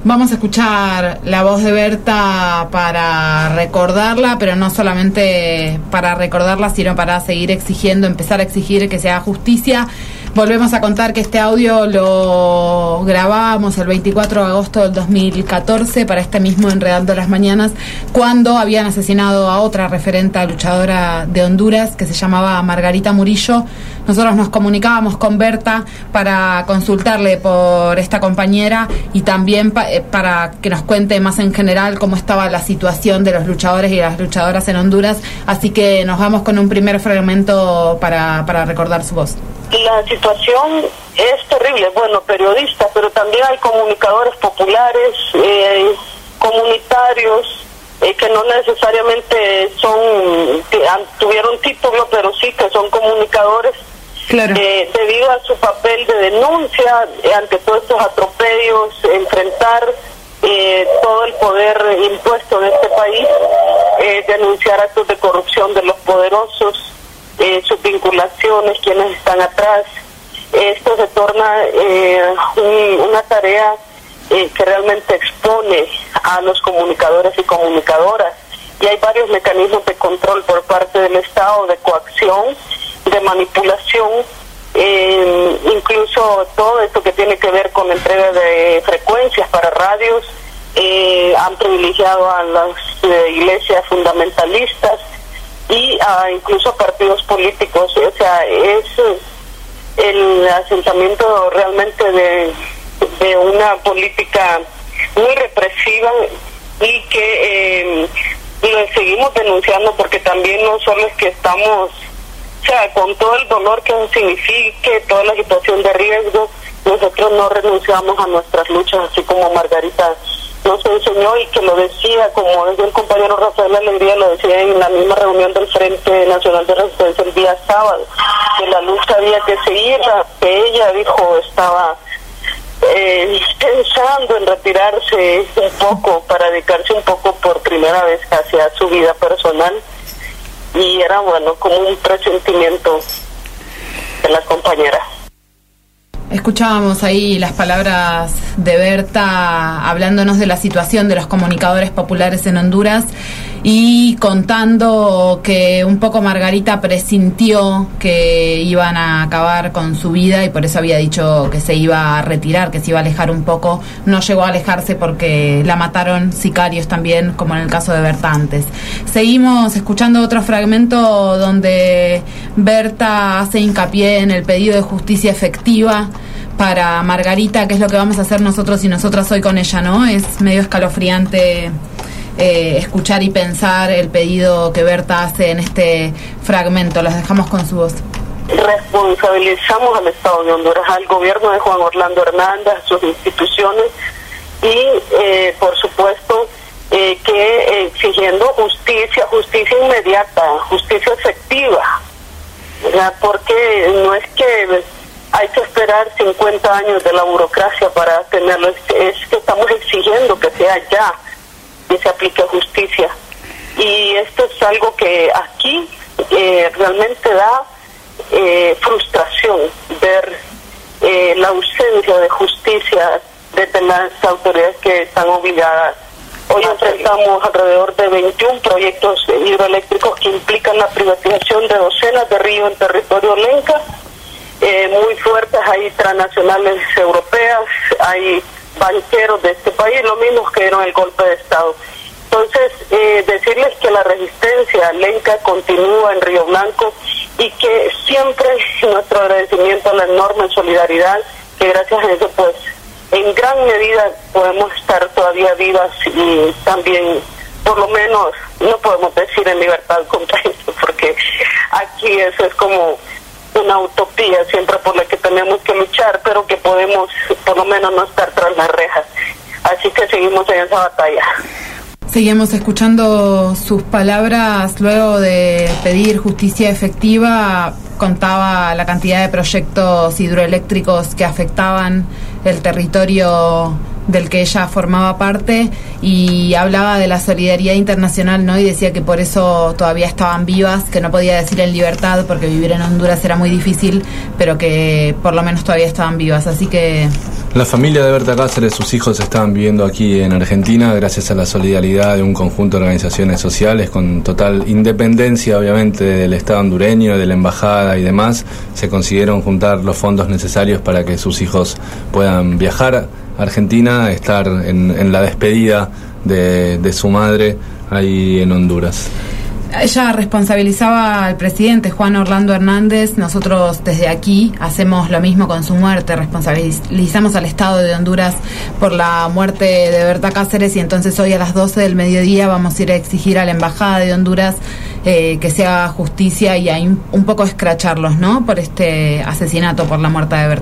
Vamos a escuchar la voz de Berta para recordarla, pero no solamente para recordarla, sino para seguir exigiendo, empezar a exigir que se haga justicia. Volvemos a contar que este audio lo grabábamos el 24 de agosto del 2014 para este mismo Enredando las Mañanas, cuando habían asesinado a otra referenta luchadora de Honduras que se llamaba Margarita Murillo. Nosotros nos comunicábamos con Berta para consultarle por esta compañera y también para que nos cuente más en general cómo estaba la situación de los luchadores y las luchadoras en Honduras. Así que nos vamos con un primer fragmento para recordar su voz. La situación es terrible, bueno, periodistas, pero también hay comunicadores populares, comunitarios, que no necesariamente tuvieron título, pero sí que son comunicadores. Claro. Debido a su papel de denuncia ante todos estos atropellos, enfrentar todo el poder impuesto en este país, denunciar actos de corrupción de los poderosos, sus vinculaciones, quienes están atrás. Esto se torna una tarea que realmente expone a los comunicadores y comunicadoras, y hay varios mecanismos de control por parte del Estado, de coacción, de manipulación, incluso todo esto que tiene que ver con la entrega de frecuencias para radios. Han privilegiado a las iglesias fundamentalistas y incluso a partidos políticos. O sea, es el asentamiento realmente de una política muy represiva, y que lo seguimos denunciando, porque también no solo es que estamos, o sea, con todo el dolor que signifique, toda la situación de riesgo, nosotros no renunciamos a nuestras luchas, así como Margarita nos enseñó, y que lo decía, como es el compañero Rafael Alegría, lo decía en la misma reunión del Frente Nacional de Resistencia el día sábado, que la lucha había que seguirla, que ella dijo estaba pensando en retirarse un poco, para dedicarse un poco por primera vez hacia su vida personal, y era bueno como un presentimiento de la compañera. Escuchábamos ahí las palabras de Berta hablándonos de la situación de los comunicadores populares en Honduras y contando que un poco Margarita presintió que iban a acabar con su vida y por eso había dicho que se iba a retirar, que se iba a alejar un poco. No llegó a alejarse porque la mataron sicarios también, como en el caso de Berta antes. Seguimos escuchando otro fragmento donde Berta hace hincapié en el pedido de justicia efectiva para Margarita, que es lo que vamos a hacer nosotros y nosotras hoy con ella, ¿no? Es medio escalofriante escuchar y pensar el pedido que Berta hace en este fragmento. Los dejamos con su voz. Responsabilizamos al Estado de Honduras, al gobierno de Juan Orlando Hernández, a sus instituciones y, por supuesto, que exigiendo justicia inmediata, justicia efectiva, ¿verdad? Porque no es que hay que esperar 50 años de la burocracia para tenerlo, es que estamos exigiendo que sea ya, que se aplique justicia. Y esto es algo que aquí realmente da frustración, ver la ausencia de justicia desde las autoridades que están obligadas. Hoy enfrentamos alrededor de 21 proyectos hidroeléctricos que implican la privatización de docenas de ríos en territorio lenca, muy fuertes. Hay transnacionales europeas, hay banqueros de este país, lo mismo que dieron el golpe de Estado. Entonces, decirles que la resistencia lenca continúa en Río Blanco y que siempre nuestro agradecimiento a la enorme solidaridad, que gracias a eso, pues, en gran medida podemos estar todavía vivas y también, por lo menos, no podemos decir en libertad contra esto, porque aquí eso es como una utopía siempre por la que tenemos que luchar, pero que podemos por lo menos no estar tras las rejas. Así que seguimos en esa batalla. Seguimos escuchando sus palabras luego de pedir justicia efectiva. Contaba la cantidad de proyectos hidroeléctricos que afectaban el territorio del que ella formaba parte y hablaba de la solidaridad internacional, ¿no? Y decía que por eso todavía estaban vivas, que no podía decir en libertad porque vivir en Honduras era muy difícil, pero que por lo menos todavía estaban vivas. Así que La familia de Berta Cáceres, sus hijos estaban viviendo aquí en Argentina gracias a la solidaridad de un conjunto de organizaciones sociales con total independencia, obviamente, del Estado hondureño, de la embajada y demás. Se consiguieron juntar los fondos necesarios para que sus hijos puedan viajar a Argentina, estar en la despedida de su madre ahí en Honduras. Ella responsabilizaba al presidente Juan Orlando Hernández. Nosotros desde aquí hacemos lo mismo con su muerte, responsabilizamos al Estado de Honduras por la muerte de Berta Cáceres, y entonces hoy a las 12 del mediodía vamos a ir a exigir a la Embajada de Honduras que se haga justicia y a un poco escracharlos, ¿no?, por este asesinato, por la muerte de Berta.